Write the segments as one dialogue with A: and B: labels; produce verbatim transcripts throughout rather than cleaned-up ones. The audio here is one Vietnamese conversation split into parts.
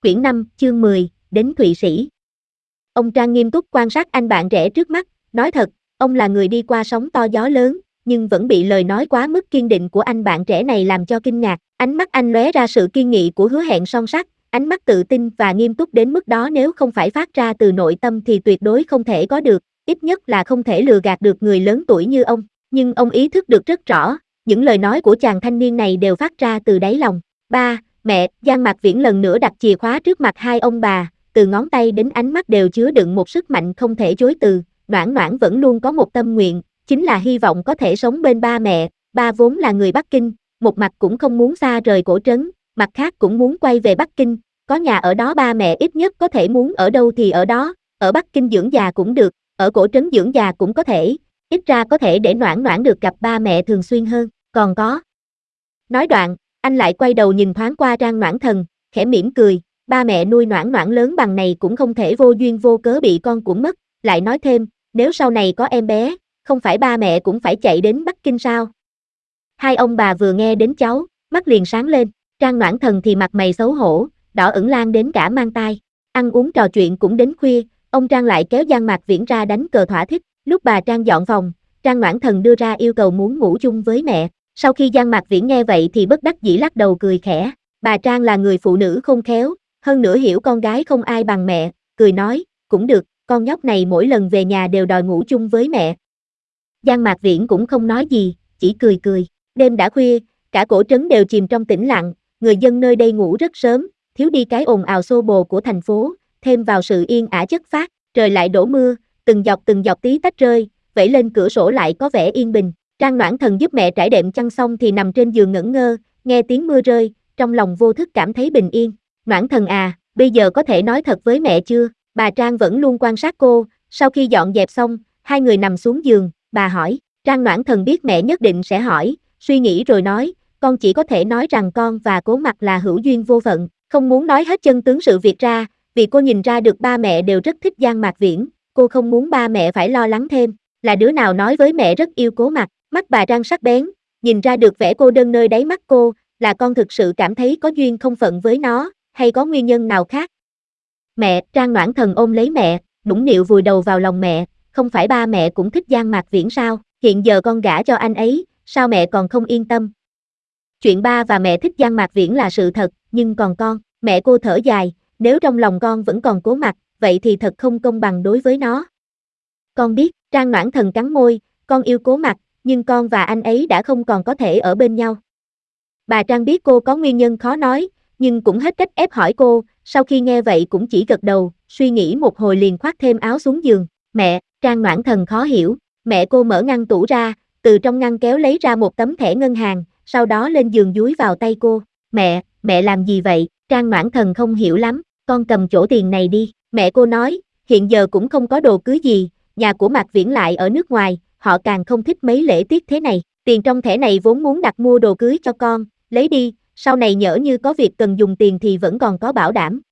A: Quyển năm, chương mười, đến Thụy Sĩ. Ông Trang nghiêm túc quan sát anh bạn trẻ trước mắt, nói thật, ông là người đi qua sóng to gió lớn, nhưng vẫn bị lời nói quá mức kiên định của anh bạn trẻ này làm cho kinh ngạc. Ánh mắt anh lóe ra sự kiên nghị của hứa hẹn son sắt, ánh mắt tự tin và nghiêm túc đến mức đó nếu không phải phát ra từ nội tâm thì tuyệt đối không thể có được, ít nhất là không thể lừa gạt được người lớn tuổi như ông. Nhưng ông ý thức được rất rõ, những lời nói của chàng thanh niên này đều phát ra từ đáy lòng. Ba, mẹ, Giang Mạc Viễn lần nữa đặt chìa khóa trước mặt hai ông bà, từ ngón tay đến ánh mắt đều chứa đựng một sức mạnh không thể chối từ. Noãn Noãn vẫn luôn có một tâm nguyện, chính là hy vọng có thể sống bên ba mẹ. Ba vốn là người Bắc Kinh, một mặt cũng không muốn xa rời cổ trấn, mặt khác cũng muốn quay về Bắc Kinh, có nhà ở đó ba mẹ ít nhất có thể muốn ở đâu thì ở đó, ở Bắc Kinh dưỡng già cũng được, ở cổ trấn dưỡng già cũng có thể, ít ra có thể để Noãn Noãn được gặp ba mẹ thường xuyên hơn, còn có. Nói đoạn, anh lại quay đầu nhìn thoáng qua Trang Noãn Thần, khẽ mỉm cười, ba mẹ nuôi Noãn Noãn lớn bằng này cũng không thể vô duyên vô cớ bị con của mất, lại nói thêm, nếu sau này có em bé, không phải ba mẹ cũng phải chạy đến Bắc Kinh sao? Hai ông bà vừa nghe đến cháu, mắt liền sáng lên, Trang Noãn Thần thì mặt mày xấu hổ, đỏ ửng lan đến cả mang tai. Ăn uống trò chuyện cũng đến khuya, ông Trang lại kéo Giang Mạc Viễn ra đánh cờ thỏa thích, lúc bà Trang dọn phòng, Trang Noãn Thần đưa ra yêu cầu muốn ngủ chung với mẹ. Sau khi Giang Mạc Viễn nghe vậy thì bất đắc dĩ lắc đầu cười khẽ, bà Trang là người phụ nữ khôn khéo, hơn nữa hiểu con gái không ai bằng mẹ, cười nói, cũng được, con nhóc này mỗi lần về nhà đều đòi ngủ chung với mẹ. Giang Mạc Viễn cũng không nói gì, chỉ cười cười, đêm đã khuya, cả cổ trấn đều chìm trong tĩnh lặng, người dân nơi đây ngủ rất sớm, thiếu đi cái ồn ào xô bồ của thành phố, thêm vào sự yên ả chất phác, trời lại đổ mưa, từng giọt từng giọt tí tách rơi, vẩy lên cửa sổ lại có vẻ yên bình. Trang Noãn Thần giúp mẹ trải đệm chăn xong thì nằm trên giường ngẩn ngơ, nghe tiếng mưa rơi, trong lòng vô thức cảm thấy bình yên. Noãn Thần à, bây giờ có thể nói thật với mẹ chưa? Bà Trang vẫn luôn quan sát cô, sau khi dọn dẹp xong, hai người nằm xuống giường, bà hỏi. Trang Noãn Thần biết mẹ nhất định sẽ hỏi, suy nghĩ rồi nói, con chỉ có thể nói rằng con và Cố Mặc là hữu duyên vô phận, không muốn nói hết chân tướng sự việc ra, vì cô nhìn ra được ba mẹ đều rất thích Giang Mạc Viễn, cô không muốn ba mẹ phải lo lắng thêm, là đứa nào nói với mẹ rất yêu Cố Mặc. Mắt bà Trang sắc bén, nhìn ra được vẻ cô đơn nơi đáy mắt cô, là con thực sự cảm thấy có duyên không phận với nó, hay có nguyên nhân nào khác? Mẹ, Trang Noãn Thần ôm lấy mẹ, nũng nịu vùi đầu vào lòng mẹ, không phải ba mẹ cũng thích Giang Mạc Viễn sao, hiện giờ con gả cho anh ấy, sao mẹ còn không yên tâm? Chuyện ba và mẹ thích Giang Mạc Viễn là sự thật, nhưng còn con, mẹ cô thở dài, nếu trong lòng con vẫn còn Cố Mặc, vậy thì thật không công bằng đối với nó. Con biết, Trang Noãn Thần cắn môi, con yêu Cố Mặc, nhưng con và anh ấy đã không còn có thể ở bên nhau. Bà Trang biết cô có nguyên nhân khó nói, nhưng cũng hết cách ép hỏi cô, sau khi nghe vậy cũng chỉ gật đầu, suy nghĩ một hồi liền khoác thêm áo xuống giường. Mẹ, Trang Noãn Thần khó hiểu, mẹ cô mở ngăn tủ ra, từ trong ngăn kéo lấy ra một tấm thẻ ngân hàng, sau đó lên giường dúi vào tay cô. Mẹ, mẹ làm gì vậy? Trang Noãn Thần không hiểu lắm, con cầm chỗ tiền này đi. Mẹ cô nói, hiện giờ cũng không có đồ cưới gì, nhà của Mạc Viễn lại ở nước ngoài, họ càng không thích mấy lễ tiết thế này, tiền trong thẻ này vốn muốn đặt mua đồ cưới cho con, lấy đi, sau này nhỡ như có việc cần dùng tiền thì vẫn còn có bảo đảm.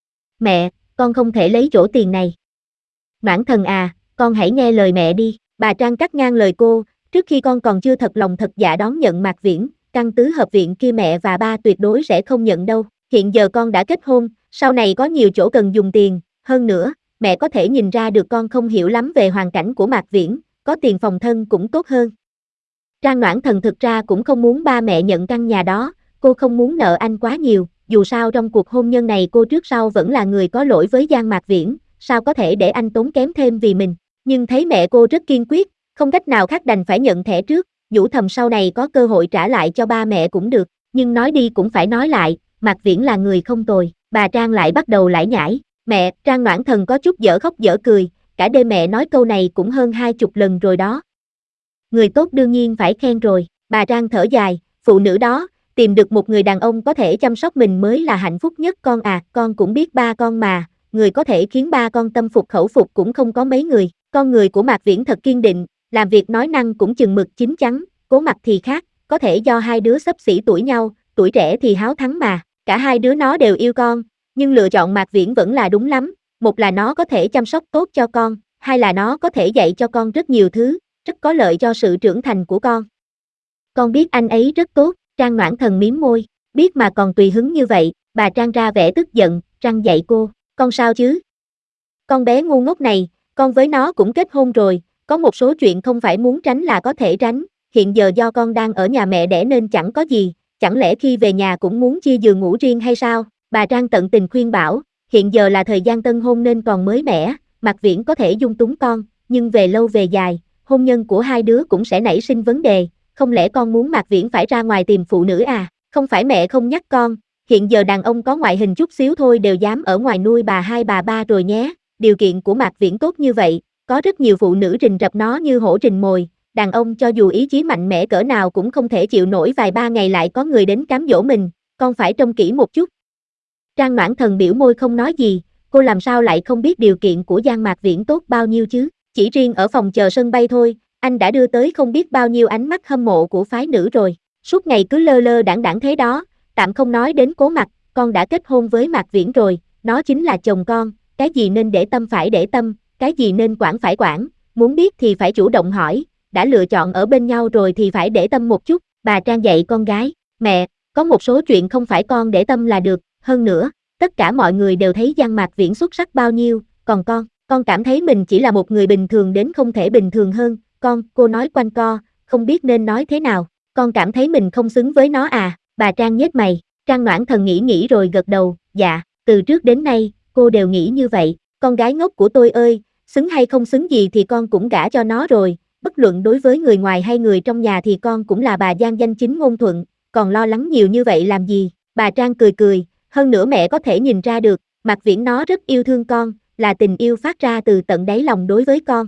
A: Mẹ, con không thể lấy chỗ tiền này. Noãn Thần à, con hãy nghe lời mẹ đi, bà Trang cắt ngang lời cô, trước khi con còn chưa thật lòng thật dạ đón nhận Mạc Viễn, căn tứ hợp viện kia mẹ và ba tuyệt đối sẽ không nhận đâu, hiện giờ con đã kết hôn, sau này có nhiều chỗ cần dùng tiền, hơn nữa, mẹ có thể nhìn ra được con không hiểu lắm về hoàn cảnh của Mạc Viễn, có tiền phòng thân cũng tốt hơn. Trang Noãn Thần thực ra cũng không muốn ba mẹ nhận căn nhà đó, cô không muốn nợ anh quá nhiều, dù sao trong cuộc hôn nhân này cô trước sau vẫn là người có lỗi với Giang Mạc Viễn, sao có thể để anh tốn kém thêm vì mình, nhưng thấy mẹ cô rất kiên quyết, không cách nào khác đành phải nhận thẻ trước, nhủ thầm sau này có cơ hội trả lại cho ba mẹ cũng được, nhưng nói đi cũng phải nói lại, Mạc Viễn là người không tồi, bà Trang lại bắt đầu lải nhải, mẹ, Trang Noãn Thần có chút dở khóc dở cười, cả đêm mẹ nói câu này cũng hơn hai chục lần rồi đó. Người tốt đương nhiên phải khen rồi, bà Trang thở dài, phụ nữ đó, tìm được một người đàn ông có thể chăm sóc mình mới là hạnh phúc nhất con à, con cũng biết ba con mà, người có thể khiến ba con tâm phục khẩu phục cũng không có mấy người, con người của Mạc Viễn thật kiên định, làm việc nói năng cũng chừng mực chín chắn, Cố Mặc thì khác, có thể do hai đứa xấp xỉ tuổi nhau, tuổi trẻ thì háo thắng mà, cả hai đứa nó đều yêu con, nhưng lựa chọn Mạc Viễn vẫn là đúng lắm, một là nó có thể chăm sóc tốt cho con, hai là nó có thể dạy cho con rất nhiều thứ, rất có lợi cho sự trưởng thành của con. Con biết anh ấy rất tốt, Trang Noãn Thần mím môi, biết mà còn tùy hứng như vậy, bà Trang ra vẻ tức giận, răng dạy cô, con sao chứ? Con bé ngu ngốc này, con với nó cũng kết hôn rồi, có một số chuyện không phải muốn tránh là có thể tránh, hiện giờ do con đang ở nhà mẹ đẻ nên chẳng có gì, chẳng lẽ khi về nhà cũng muốn chia giường ngủ riêng hay sao? Bà Trang tận tình khuyên bảo, hiện giờ là thời gian tân hôn nên còn mới mẻ, Mạc Viễn có thể dung túng con, nhưng về lâu về dài, hôn nhân của hai đứa cũng sẽ nảy sinh vấn đề, không lẽ con muốn Mạc Viễn phải ra ngoài tìm phụ nữ à? Không phải mẹ không nhắc con, hiện giờ đàn ông có ngoại hình chút xíu thôi đều dám ở ngoài nuôi bà hai bà ba rồi nhé, điều kiện của Mạc Viễn tốt như vậy, có rất nhiều phụ nữ rình rập nó như hổ rình mồi, đàn ông cho dù ý chí mạnh mẽ cỡ nào cũng không thể chịu nổi vài ba ngày lại có người đến cám dỗ mình, con phải trông kỹ một chút. Trang Noãn Thần biểu môi không nói gì, cô làm sao lại không biết điều kiện của Giang Mạc Viễn tốt bao nhiêu chứ, chỉ riêng ở phòng chờ sân bay thôi, anh đã đưa tới không biết bao nhiêu ánh mắt hâm mộ của phái nữ rồi, suốt ngày cứ lơ lơ đãng đãng thế đó, tạm không nói đến Cố Mặc, con đã kết hôn với Mạc Viễn rồi, nó chính là chồng con, cái gì nên để tâm phải để tâm, cái gì nên quản phải quản, muốn biết thì phải chủ động hỏi, đã lựa chọn ở bên nhau rồi thì phải để tâm một chút, bà Trang dạy con gái, mẹ, có một số chuyện không phải con để tâm là được, hơn nữa, tất cả mọi người đều thấy Giang Mạc Viễn xuất sắc bao nhiêu, còn con, con cảm thấy mình chỉ là một người bình thường đến không thể bình thường hơn, con, cô nói quanh co, không biết nên nói thế nào, con cảm thấy mình không xứng với nó à, bà Trang nhếch mày, Trang Noãn Thần nghĩ nghĩ rồi gật đầu, dạ, từ trước đến nay, cô đều nghĩ như vậy, con gái ngốc của tôi ơi, xứng hay không xứng gì thì con cũng gả cho nó rồi, bất luận đối với người ngoài hay người trong nhà thì con cũng là bà Giang danh chính ngôn thuận, còn lo lắng nhiều như vậy làm gì, bà Trang cười cười, hơn nữa mẹ có thể nhìn ra được, Mạc Viễn nó rất yêu thương con, là tình yêu phát ra từ tận đáy lòng đối với con.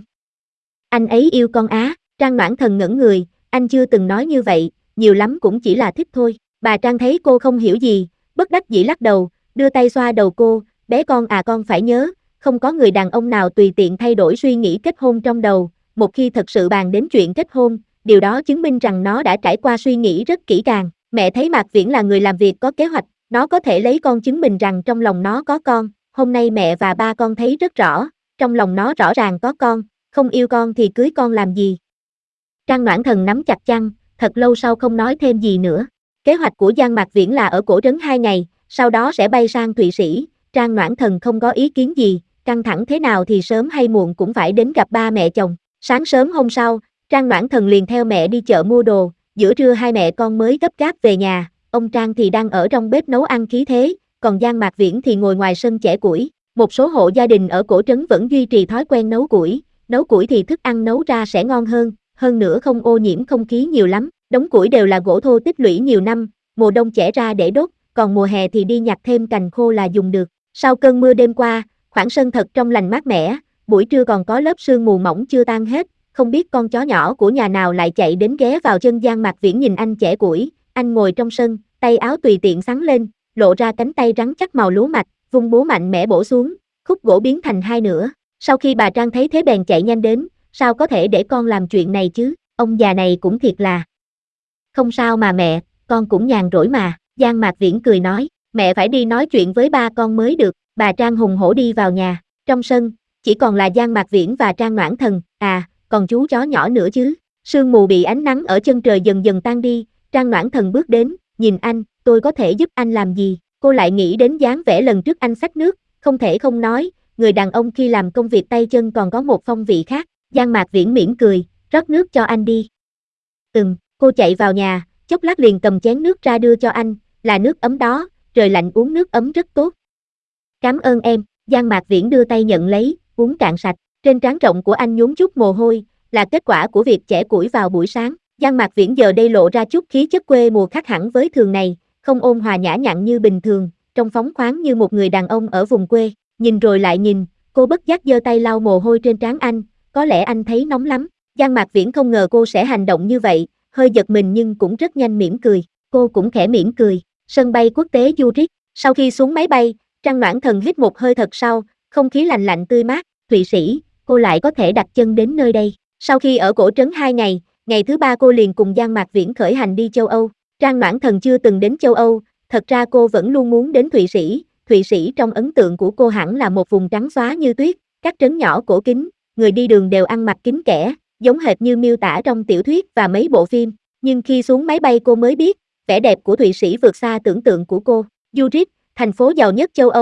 A: Anh ấy yêu con á, Trang Noãn Thần ngẩn người, anh chưa từng nói như vậy, nhiều lắm cũng chỉ là thích thôi, bà Trang thấy cô không hiểu gì, bất đắc dĩ lắc đầu, đưa tay xoa đầu cô, bé con à con phải nhớ, không có người đàn ông nào tùy tiện thay đổi suy nghĩ kết hôn trong đầu, một khi thật sự bàn đến chuyện kết hôn, điều đó chứng minh rằng nó đã trải qua suy nghĩ rất kỹ càng, mẹ thấy Mạc Viễn là người làm việc có kế hoạch, nó có thể lấy con chứng minh rằng trong lòng nó có con, hôm nay mẹ và ba con thấy rất rõ, trong lòng nó rõ ràng có con, không yêu con thì cưới con làm gì. Trang Noãn Thần nắm chặt chăn, thật lâu sau không nói thêm gì nữa. Kế hoạch của Giang Mạc Viễn là ở Cổ Trấn hai ngày, sau đó sẽ bay sang Thụy Sĩ, Trang Noãn Thần không có ý kiến gì, căng thẳng thế nào thì sớm hay muộn cũng phải đến gặp ba mẹ chồng. Sáng sớm hôm sau, Trang Noãn Thần liền theo mẹ đi chợ mua đồ, giữa trưa hai mẹ con mới gấp gáp về nhà, ông Trang thì đang ở trong bếp nấu ăn khí thế, còn Giang Mạc Viễn thì ngồi ngoài sân chẻ củi. Một số hộ gia đình ở Cổ Trấn vẫn duy trì thói quen nấu củi, nấu củi thì thức ăn nấu ra sẽ ngon hơn, hơn nữa không ô nhiễm không khí nhiều lắm, đống củi đều là gỗ thô tích lũy nhiều năm, mùa đông chẻ ra để đốt, còn mùa hè thì đi nhặt thêm cành khô là dùng được. Sau cơn mưa đêm qua, khoảng sân thật trong lành mát mẻ, buổi trưa còn có lớp sương mù mỏng chưa tan hết, không biết con chó nhỏ của nhà nào lại chạy đến ghé vào chân Giang Mạc Viễn nhìn anh chẻ củi, anh ngồi trong sân, tay áo tùy tiện xắn lên, lộ ra cánh tay rắn chắc màu lúa mạch, vung búa mạnh mẽ bổ xuống, khúc gỗ biến thành hai nửa. Sau khi bà Trang thấy thế bèn chạy nhanh đến, sao có thể để con làm chuyện này chứ, ông già này cũng thiệt là. Không sao mà mẹ, con cũng nhàn rỗi mà, Giang Mạc Viễn cười nói, mẹ phải đi nói chuyện với ba con mới được, bà Trang hùng hổ đi vào nhà, trong sân, chỉ còn là Giang Mạc Viễn và Trang Noãn Thần, à, còn chú chó nhỏ nữa chứ, sương mù bị ánh nắng ở chân trời dần dần tan đi, Trang Noãn Thần bước đến, nhìn anh, tôi có thể giúp anh làm gì, cô lại nghĩ đến dáng vẻ lần trước anh xách nước, không thể không nói, người đàn ông khi làm công việc tay chân còn có một phong vị khác, Giang Mạc Viễn mỉm cười, rót nước cho anh đi. Ừm, cô chạy vào nhà, chốc lát liền cầm chén nước ra đưa cho anh, là nước ấm đó, trời lạnh uống nước ấm rất tốt. Cảm ơn em, Giang Mạc Viễn đưa tay nhận lấy, uống cạn sạch, trên trán rộng của anh nhún chút mồ hôi, là kết quả của việc chẻ củi vào buổi sáng. Giang Mạc Viễn giờ đây lộ ra chút khí chất quê mùa khác hẳn với thường này, không ôn hòa nhã nhặn như bình thường, trông phóng khoáng như một người đàn ông ở vùng quê, nhìn rồi lại nhìn, cô bất giác giơ tay lau mồ hôi trên trán anh, có lẽ anh thấy nóng lắm. Giang Mạc Viễn không ngờ cô sẽ hành động như vậy, hơi giật mình nhưng cũng rất nhanh mỉm cười, cô cũng khẽ mỉm cười. Sân bay quốc tế Zurich, sau khi xuống máy bay, Trang Noãn Thần hít một hơi thật sâu, không khí lạnh lạnh tươi mát, Thụy Sĩ, cô lại có thể đặt chân đến nơi đây. Sau khi ở Cổ Trấn hai ngày, ngày thứ ba cô liền cùng Giang Mạc Viễn khởi hành đi châu Âu. Trang Noãn Thần chưa từng đến châu Âu, thật ra cô vẫn luôn muốn đến Thụy Sĩ. Thụy Sĩ trong ấn tượng của cô hẳn là một vùng trắng xóa như tuyết, các trấn nhỏ cổ kính, người đi đường đều ăn mặc kín kẽ, giống hệt như miêu tả trong tiểu thuyết và mấy bộ phim. Nhưng khi xuống máy bay cô mới biết, vẻ đẹp của Thụy Sĩ vượt xa tưởng tượng của cô. Zurich, thành phố giàu nhất châu Âu,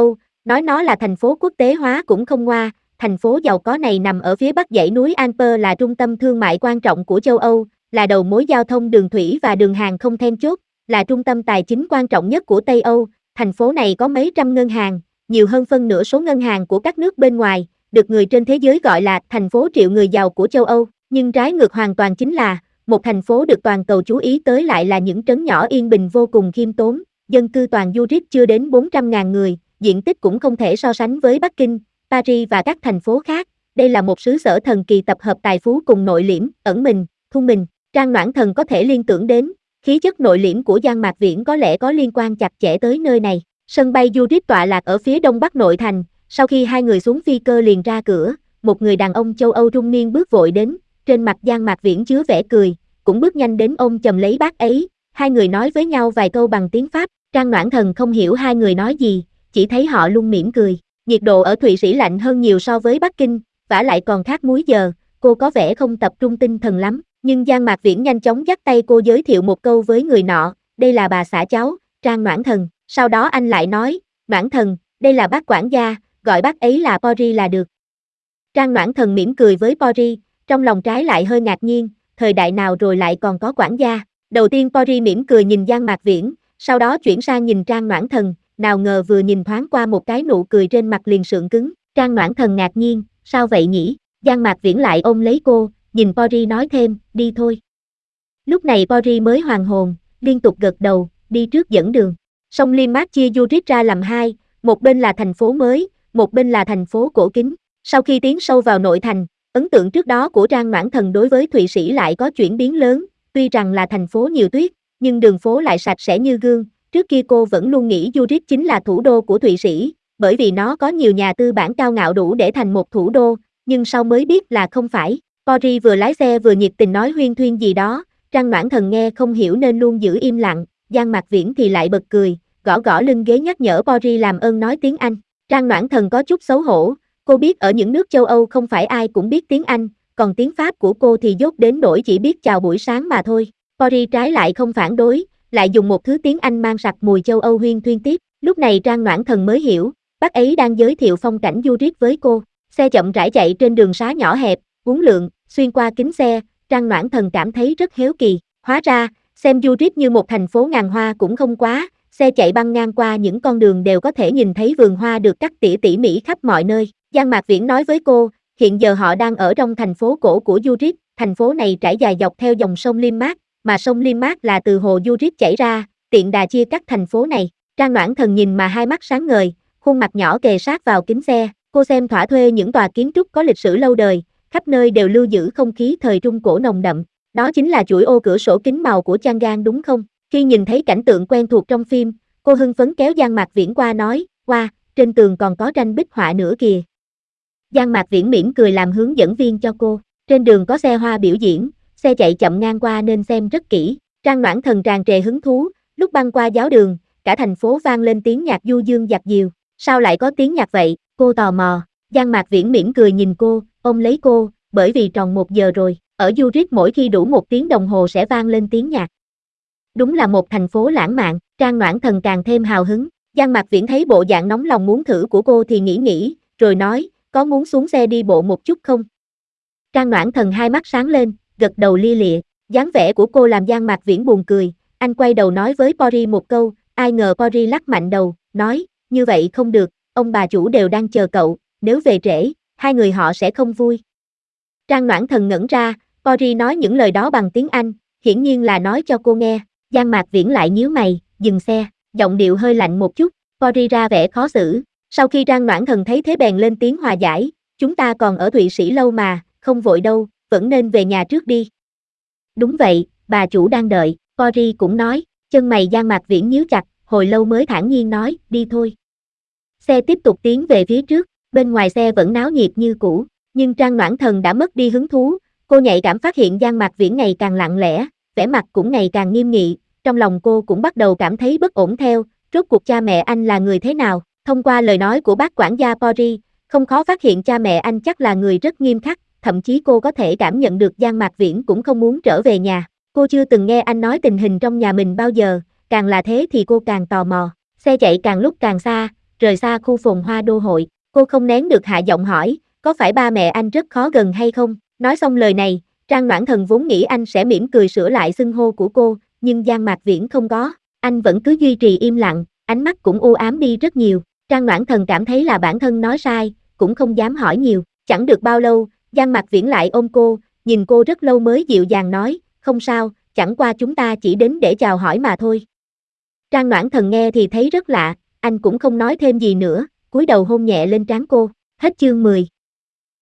A: Nói nó là thành phố quốc tế hóa cũng không ngoa, thành phố giàu có này nằm ở phía bắc dãy núi Alper, là trung tâm thương mại quan trọng của châu Âu, là đầu mối giao thông đường thủy và đường hàng không then chốt, là trung tâm tài chính quan trọng nhất của Tây Âu. Thành phố này có mấy trăm ngân hàng, nhiều hơn phân nửa số ngân hàng của các nước bên ngoài, được người trên thế giới gọi là thành phố triệu người giàu của châu Âu. Nhưng trái ngược hoàn toàn chính là, một thành phố được toàn cầu chú ý tới lại là những trấn nhỏ yên bình vô cùng khiêm tốn, dân cư toàn Zurich chưa đến bốn trăm ngàn người, diện tích cũng không thể so sánh với Bắc Kinh, Paris và các thành phố khác. Đây là một xứ sở thần kỳ tập hợp tài phú cùng nội liễm, ẩn mình, thu mình. Trang Noãn Thần có thể liên tưởng đến, khí chất nội liễm của Giang Mạc Viễn có lẽ có liên quan chặt chẽ tới nơi này. Sân bay Zurich tọa lạc ở phía đông bắc nội thành, sau khi hai người xuống phi cơ liền ra cửa, một người đàn ông châu Âu trung niên bước vội đến, trên mặt Giang Mạc Viễn chứa vẻ cười, cũng bước nhanh đến ôm chầm lấy bác ấy, hai người nói với nhau vài câu bằng tiếng Pháp. Trang Noãn Thần không hiểu hai người nói gì, chỉ thấy họ luôn mỉm cười. Nhiệt độ ở Thụy Sĩ lạnh hơn nhiều so với Bắc Kinh, vả lại còn khác múi giờ, cô có vẻ không tập trung tinh thần lắm, nhưng Giang Mạc Viễn nhanh chóng dắt tay cô giới thiệu một câu với người nọ, đây là bà xã cháu, Trang Noãn Thần. Sau đó anh lại nói, Noãn Thần, đây là bác quản gia, gọi bác ấy là Pori là được. Trang Noãn Thần mỉm cười với Pori, trong lòng trái lại hơi ngạc nhiên, thời đại nào rồi lại còn có quản gia. Đầu tiên Pori mỉm cười nhìn Giang Mạc Viễn, sau đó chuyển sang nhìn Trang Noãn Thần, nào ngờ vừa nhìn thoáng qua một cái nụ cười trên mặt liền sượng cứng. Trang Noãn Thần ngạc nhiên, sao vậy nhỉ? Giang Mạc Viễn lại ôm lấy cô, nhìn Pori nói thêm, đi thôi. Lúc này Pori mới hoàn hồn, liên tục gật đầu, đi trước dẫn đường. Sông Limac chia Zurich ra làm hai, một bên là thành phố mới, một bên là thành phố cổ kính. Sau khi tiến sâu vào nội thành, ấn tượng trước đó của Trang Noãn Thần đối với Thụy Sĩ lại có chuyển biến lớn, tuy rằng là thành phố nhiều tuyết, nhưng đường phố lại sạch sẽ như gương. Trước kia cô vẫn luôn nghĩ Zurich chính là thủ đô của Thụy Sĩ, bởi vì nó có nhiều nhà tư bản cao ngạo đủ để thành một thủ đô, nhưng sau mới biết là không phải. Pori vừa lái xe vừa nhiệt tình nói huyên thuyên gì đó, Trang Noãn Thần nghe không hiểu nên luôn giữ im lặng, Giang Mạc Viễn thì lại bật cười, gõ gõ lưng ghế nhắc nhở Pori làm ơn nói tiếng Anh. Trang Noãn Thần có chút xấu hổ, cô biết ở những nước châu Âu không phải ai cũng biết tiếng Anh, còn tiếng Pháp của cô thì dốt đến nỗi chỉ biết chào buổi sáng mà thôi. Pori trái lại không phản đối, lại dùng một thứ tiếng Anh mang sặc mùi châu Âu huyên thuyên tiếp. Lúc này Trang Noãn Thần mới hiểu, bác ấy đang giới thiệu phong cảnh Zurich với cô. Xe chậm rãi chạy trên đường xá nhỏ hẹp, uốn lượn, xuyên qua kính xe, Trang Noãn Thần cảm thấy rất hiếu kỳ. Hóa ra, xem Zurich như một thành phố ngàn hoa cũng không quá, xe chạy băng ngang qua những con đường đều có thể nhìn thấy vườn hoa được cắt tỉa tỉ mỉ khắp mọi nơi. Giang Mạc Viễn nói với cô, hiện giờ họ đang ở trong thành phố cổ của Zurich, thành phố này trải dài dọc theo dòng sông Limac, mà sông Limac là từ hồ Zurich chảy ra, tiện đà chia cắt thành phố này. Trang Noãn Thần nhìn mà hai mắt sáng ngời, khuôn mặt nhỏ kề sát vào kính xe, cô xem thỏa thuê những tòa kiến trúc có lịch sử lâu đời, khắp nơi đều lưu giữ không khí thời Trung Cổ nồng đậm. Đó chính là chuỗi ô cửa sổ kính màu của Chang'an đúng không? Khi nhìn thấy cảnh tượng quen thuộc trong phim, cô hưng phấn kéo Giang Mạc Viễn qua nói, wow, trên tường còn có tranh bích họa nữa kìa. Giang Mạc Viễn mỉm cười làm hướng dẫn viên cho cô, trên đường có xe hoa biểu diễn, xe chạy chậm ngang qua nên xem rất kỹ. Trang Noãn Thần tràn trề hứng thú, lúc băng qua giáo đường, cả thành phố vang lên tiếng nhạc du dương dạt dìu. Sao lại có tiếng nhạc vậy? Cô tò mò. Giang Mạc Viễn mỉm cười nhìn cô, ôm lấy cô, bởi vì tròn một giờ rồi, ở Zurich mỗi khi đủ một tiếng đồng hồ sẽ vang lên tiếng nhạc. Đúng là một thành phố lãng mạn. Trang Noãn Thần càng thêm hào hứng. Giang Mạc Viễn thấy bộ dạng nóng lòng muốn thử của cô thì nghĩ nghĩ, rồi nói, có muốn xuống xe đi bộ một chút không? Trang Noãn Thần hai mắt sáng lên, gật đầu lia lịa, dáng vẻ của cô làm Giang Mạc Viễn buồn cười, anh quay đầu nói với Pori một câu, ai ngờ Pori lắc mạnh đầu, nói, như vậy không được, ông bà chủ đều đang chờ cậu, nếu về trễ, hai người họ sẽ không vui. Trang Noãn Thần ngẩn ra, Pori nói những lời đó bằng tiếng Anh, hiển nhiên là nói cho cô nghe. Giang Mạc Viễn lại nhíu mày, dừng xe, giọng điệu hơi lạnh một chút, Pori ra vẻ khó xử. Sau khi Trang Noãn Thần thấy thế bèn lên tiếng hòa giải, chúng ta còn ở Thụy Sĩ lâu mà, không vội đâu, vẫn nên về nhà trước đi. Đúng vậy, bà chủ đang đợi, Pori cũng nói, chân mày Giang Mạc Viễn nhíu chặt, hồi lâu mới thản nhiên nói, đi thôi. Xe tiếp tục tiến về phía trước, bên ngoài xe vẫn náo nhiệt như cũ, nhưng Trang Noãn Thần đã mất đi hứng thú, cô nhạy cảm phát hiện Giang Mạc Viễn ngày càng lặng lẽ, vẻ mặt cũng ngày càng nghiêm nghị, trong lòng cô cũng bắt đầu cảm thấy bất ổn theo, rốt cuộc cha mẹ anh là người thế nào? Thông qua lời nói của bác quản gia Pori, không khó phát hiện cha mẹ anh chắc là người rất nghiêm khắc, thậm chí cô có thể cảm nhận được Giang Mạc Viễn cũng không muốn trở về nhà. Cô chưa từng nghe anh nói tình hình trong nhà mình bao giờ, càng là thế thì cô càng tò mò. Xe chạy càng lúc càng xa, rời xa khu phồn hoa đô hội. Cô không nén được hạ giọng hỏi, có phải ba mẹ anh rất khó gần hay không? Nói xong lời này, Trang Noãn Thần vốn nghĩ anh sẽ mỉm cười sửa lại xưng hô của cô, nhưng Giang Mạc Viễn không có, anh vẫn cứ duy trì im lặng, ánh mắt cũng u ám đi rất nhiều. Trang Noãn Thần cảm thấy là bản thân nói sai, cũng không dám hỏi nhiều. Chẳng được bao lâu, Giang Mạc Viễn lại ôm cô, nhìn cô rất lâu mới dịu dàng nói, không sao, chẳng qua chúng ta chỉ đến để chào hỏi mà thôi. Trang Noãn Thần nghe thì thấy rất lạ, anh cũng không nói thêm gì nữa, cúi đầu hôn nhẹ lên trán cô. Hết chương mười.